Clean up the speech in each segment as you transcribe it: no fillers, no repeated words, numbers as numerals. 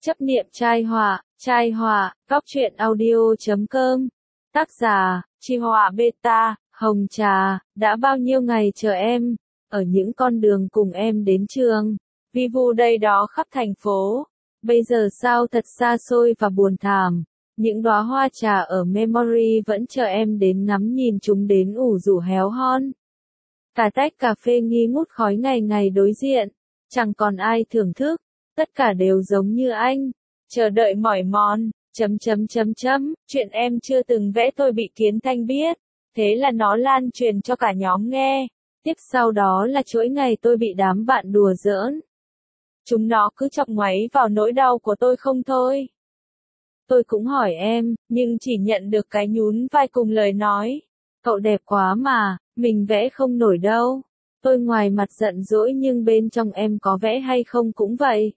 Chấp niệm trai họa, góc truyện audio.com. Tác giả, Chi Họa Beta, Hồng Trà, đã bao nhiêu ngày chờ em, ở những con đường cùng em đến trường. Vi vu đây đó khắp thành phố. Bây giờ sao thật xa xôi và buồn thảm. Những đóa hoa trà ở Memory vẫn chờ em đến ngắm nhìn chúng đến ủ rũ héo hon. Cả tách cà phê nghi ngút khói ngày ngày đối diện. Chẳng còn ai thưởng thức. Tất cả đều giống như anh. Chờ đợi mỏi mòn. Chuyện em chưa từng vẽ tôi bị Kiến Thanh biết. Thế là nó lan truyền cho cả nhóm nghe. Tiếp sau đó là chuỗi ngày tôi bị đám bạn đùa giỡn. Chúng nó cứ chọc ngoáy vào nỗi đau của tôi không thôi. Tôi cũng hỏi em, nhưng chỉ nhận được cái nhún vai cùng lời nói. Cậu đẹp quá mà, mình vẽ không nổi đâu. Tôi ngoài mặt giận dỗi nhưng bên trong em có vẽ hay không cũng vậy.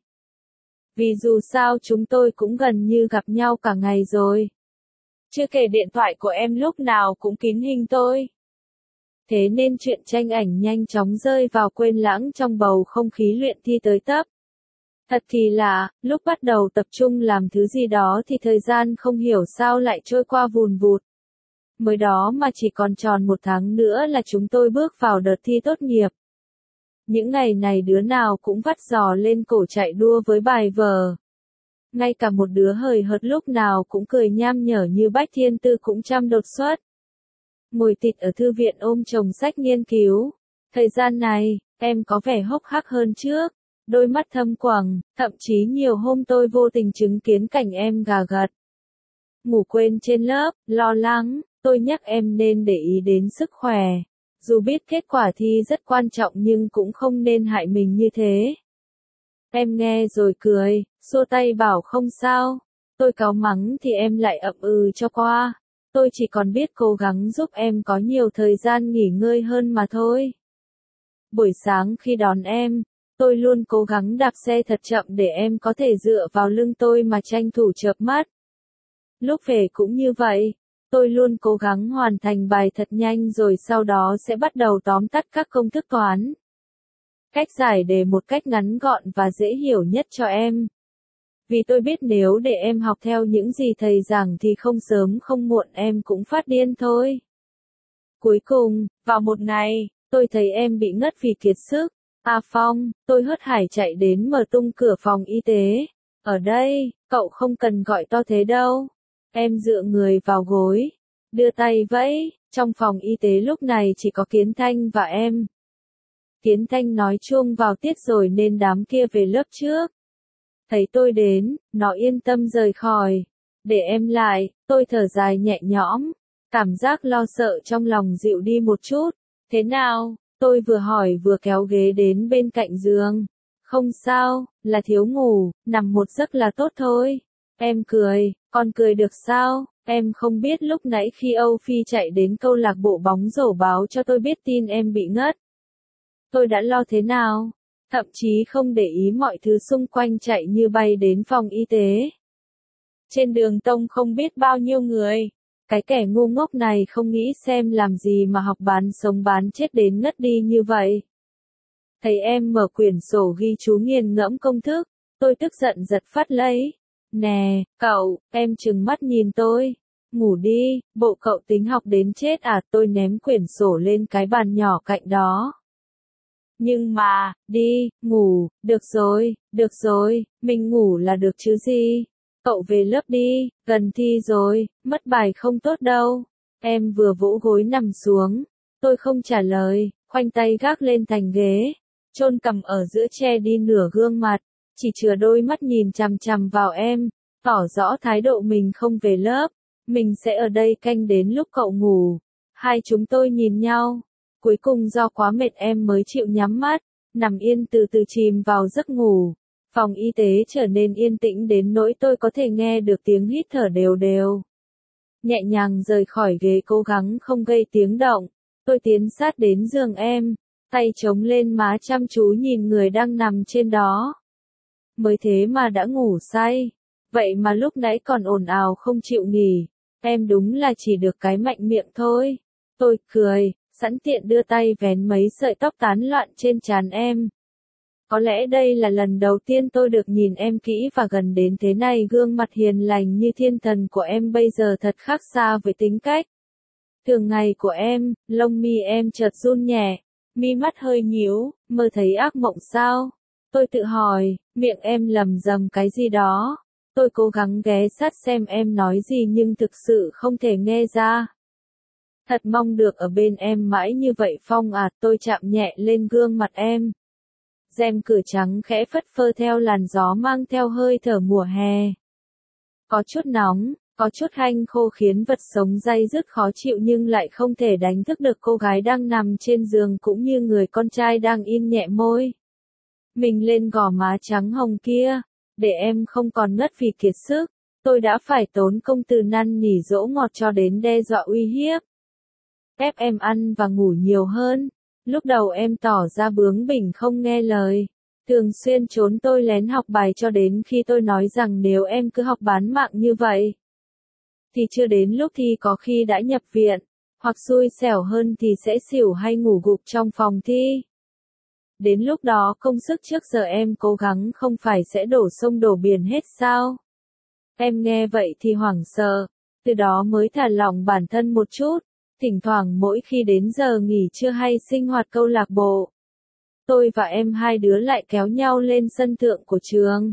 Vì dù sao chúng tôi cũng gần như gặp nhau cả ngày rồi. Chưa kể điện thoại của em lúc nào cũng kín hình tôi. Thế nên chuyện tranh ảnh nhanh chóng rơi vào quên lãng trong bầu không khí luyện thi tới tấp. Thật thì là, lúc bắt đầu tập trung làm thứ gì đó thì thời gian không hiểu sao lại trôi qua vùn vụt. Mới đó mà chỉ còn tròn 1 tháng nữa là chúng tôi bước vào đợt thi tốt nghiệp. Những ngày này đứa nào cũng vắt giò lên cổ chạy đua với bài vở. Ngay cả một đứa hời hợt lúc nào cũng cười nham nhở như Bách Thiên Tư cũng chăm đột xuất. Ngồi tịt ở thư viện ôm chồng sách nghiên cứu. Thời gian này, em có vẻ hốc hác hơn trước. Đôi mắt thâm quầng, thậm chí nhiều hôm tôi vô tình chứng kiến cảnh em gà gật. Ngủ quên trên lớp, lo lắng, tôi nhắc em nên để ý đến sức khỏe. Dù biết kết quả thi rất quan trọng nhưng cũng không nên hại mình như thế. Em nghe rồi cười, xua tay bảo không sao. Tôi cáu mắng thì em lại ậm ừ cho qua. Tôi chỉ còn biết cố gắng giúp em có nhiều thời gian nghỉ ngơi hơn mà thôi. Buổi sáng khi đón em, tôi luôn cố gắng đạp xe thật chậm để em có thể dựa vào lưng tôi mà tranh thủ chợp mắt. Lúc về cũng như vậy, tôi luôn cố gắng hoàn thành bài thật nhanh rồi sau đó sẽ bắt đầu tóm tắt các công thức toán. Cách giải đề một cách ngắn gọn và dễ hiểu nhất cho em. Vì tôi biết nếu để em học theo những gì thầy giảng thì không sớm không muộn em cũng phát điên thôi. Cuối cùng, vào một ngày, tôi thấy em bị ngất vì kiệt sức. Phong, tôi hớt hải chạy đến mở tung cửa phòng y tế. Ở đây, cậu không cần gọi to thế đâu. Em dựa người vào gối, đưa tay vẫy, trong phòng y tế lúc này chỉ có Kiến Thanh và em. Kiến Thanh nói chuông vào tiết rồi nên đám kia về lớp trước. Thấy tôi đến, nó yên tâm rời khỏi. Để em lại, tôi thở dài nhẹ nhõm. Cảm giác lo sợ trong lòng dịu đi một chút. Thế nào? Tôi vừa hỏi vừa kéo ghế đến bên cạnh giường. Không sao, là thiếu ngủ, nằm một giấc là tốt thôi. Em cười, con cười được sao? Em không biết lúc nãy khi Âu Phi chạy đến câu lạc bộ bóng rổ báo cho tôi biết tin em bị ngất. Tôi đã lo thế nào? Thậm chí không để ý mọi thứ xung quanh chạy như bay đến phòng y tế. Trên đường tông không biết bao nhiêu người. Cái kẻ ngu ngốc này không nghĩ xem làm gì mà học bán sống bán chết đến ngất đi như vậy. Thấy em mở quyển sổ ghi chú nghiền ngẫm công thức, tôi tức giận giật phắt lấy. Nè, cậu, em trừng mắt nhìn tôi. Ngủ đi, bộ cậu tính học đến chết à? Tôi ném quyển sổ lên cái bàn nhỏ cạnh đó. Nhưng mà, đi, ngủ, được rồi, mình ngủ là được chứ gì. Cậu về lớp đi, gần thi rồi, mất bài không tốt đâu. Em vừa vỗ gối nằm xuống. Tôi không trả lời, khoanh tay gác lên thành ghế. Chôn cằm ở giữa che đi nửa gương mặt. Chỉ chừa đôi mắt nhìn chằm chằm vào em. Tỏ rõ thái độ mình không về lớp. Mình sẽ ở đây canh đến lúc cậu ngủ. Hai chúng tôi nhìn nhau. Cuối cùng do quá mệt em mới chịu nhắm mắt. Nằm yên từ từ chìm vào giấc ngủ. Phòng y tế trở nên yên tĩnh đến nỗi tôi có thể nghe được tiếng hít thở đều đều. Nhẹ nhàng rời khỏi ghế cố gắng không gây tiếng động. Tôi tiến sát đến giường em, tay chống lên má chăm chú nhìn người đang nằm trên đó. Mới thế mà đã ngủ say. Vậy mà lúc nãy còn ồn ào không chịu nghỉ. Em đúng là chỉ được cái mạnh miệng thôi. Tôi cười, sẵn tiện đưa tay vén mấy sợi tóc tán loạn trên trán em. Có lẽ đây là lần đầu tiên tôi được nhìn em kỹ và gần đến thế này. Gương mặt hiền lành như thiên thần của em bây giờ thật khác xa với tính cách thường ngày của em. Lông mi em chợt run nhẹ, mi mắt hơi nhíu, mơ thấy ác mộng sao? Tôi tự hỏi, miệng em lầm rầm cái gì đó. Tôi cố gắng ghé sát xem em nói gì nhưng thực sự không thể nghe ra. Thật mong được ở bên em mãi như vậy Phong à. Tôi chạm nhẹ lên gương mặt em. Rèm cửa trắng khẽ phất phơ theo làn gió mang theo hơi thở mùa hè. Có chút nóng, có chút hanh khô khiến vật sống day dứt khó chịu nhưng lại không thể đánh thức được cô gái đang nằm trên giường cũng như người con trai đang in nhẹ môi mình lên gò má trắng hồng kia. Để em không còn ngất vì kiệt sức, tôi đã phải tốn công từ năn nỉ dỗ ngọt cho đến đe dọa uy hiếp. Ép em ăn và ngủ nhiều hơn. Lúc đầu em tỏ ra bướng bỉnh không nghe lời. Thường xuyên trốn tôi lén học bài cho đến khi tôi nói rằng nếu em cứ học bán mạng như vậy, thì chưa đến lúc thi có khi đã nhập viện, hoặc xui xẻo hơn thì sẽ xỉu hay ngủ gục trong phòng thi. Đến lúc đó công sức trước giờ em cố gắng không phải sẽ đổ sông đổ biển hết sao? Em nghe vậy thì hoảng sợ, từ đó mới thả lỏng bản thân một chút. Thỉnh thoảng mỗi khi đến giờ nghỉ trưa hay sinh hoạt câu lạc bộ, tôi và em hai đứa lại kéo nhau lên sân thượng của trường.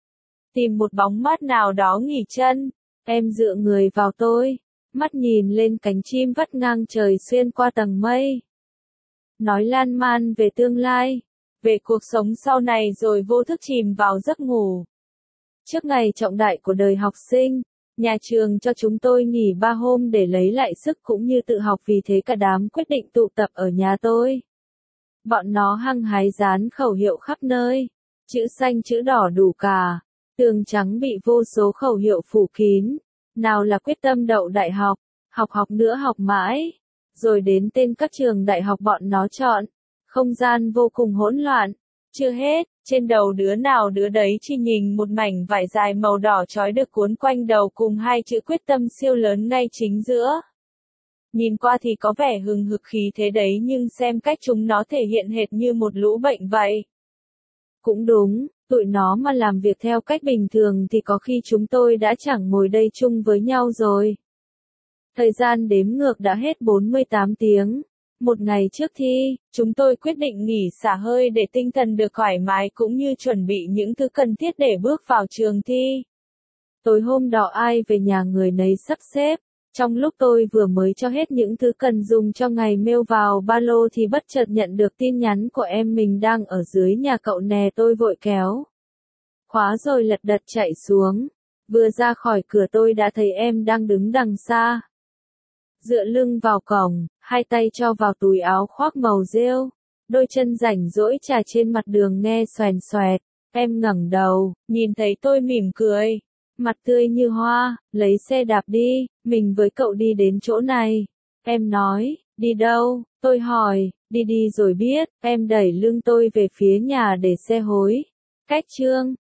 Tìm một bóng mát nào đó nghỉ chân, em dựa người vào tôi, mắt nhìn lên cánh chim vắt ngang trời xuyên qua tầng mây. Nói lan man về tương lai, về cuộc sống sau này rồi vô thức chìm vào giấc ngủ. Trước ngày trọng đại của đời học sinh, nhà trường cho chúng tôi nghỉ 3 hôm để lấy lại sức cũng như tự học vì thế cả đám quyết định tụ tập ở nhà tôi. Bọn nó hăng hái dán khẩu hiệu khắp nơi, chữ xanh chữ đỏ đủ cả, tường trắng bị vô số khẩu hiệu phủ kín, nào là quyết tâm đậu đại học, học nữa học mãi, rồi đến tên các trường đại học bọn nó chọn, không gian vô cùng hỗn loạn. Chưa hết, trên đầu đứa nào đứa đấy chỉ nhìn một mảnh vải dài màu đỏ trói được cuốn quanh đầu cùng hai chữ quyết tâm siêu lớn ngay chính giữa. Nhìn qua thì có vẻ hừng hực khí thế đấy nhưng xem cách chúng nó thể hiện hệt như một lũ bệnh vậy. Cũng đúng, tụi nó mà làm việc theo cách bình thường thì có khi chúng tôi đã chẳng ngồi đây chung với nhau rồi. Thời gian đếm ngược đã hết 48 tiếng. Một ngày trước thi, chúng tôi quyết định nghỉ xả hơi để tinh thần được thoải mái cũng như chuẩn bị những thứ cần thiết để bước vào trường thi. Tối hôm đó ai về nhà người nấy sắp xếp. Trong lúc tôi vừa mới cho hết những thứ cần dùng cho ngày mail vào ba lô thì bất chợt nhận được tin nhắn của em mình đang ở dưới nhà cậu nè. Tôi vội kéo khóa rồi lật đật chạy xuống. Vừa ra khỏi cửa tôi đã thấy em đang đứng đằng xa, dựa lưng vào cổng, hai tay cho vào túi áo khoác màu rêu, đôi chân rảnh rỗi trà trên mặt đường nghe xoèn xoẹt. Em ngẩng đầu, nhìn thấy tôi mỉm cười, mặt tươi như hoa, lấy xe đạp đi, mình với cậu đi đến chỗ này. Em nói, đi đâu? Tôi hỏi, đi rồi biết. Em đẩy lưng tôi về phía nhà để xe hối. Cách trường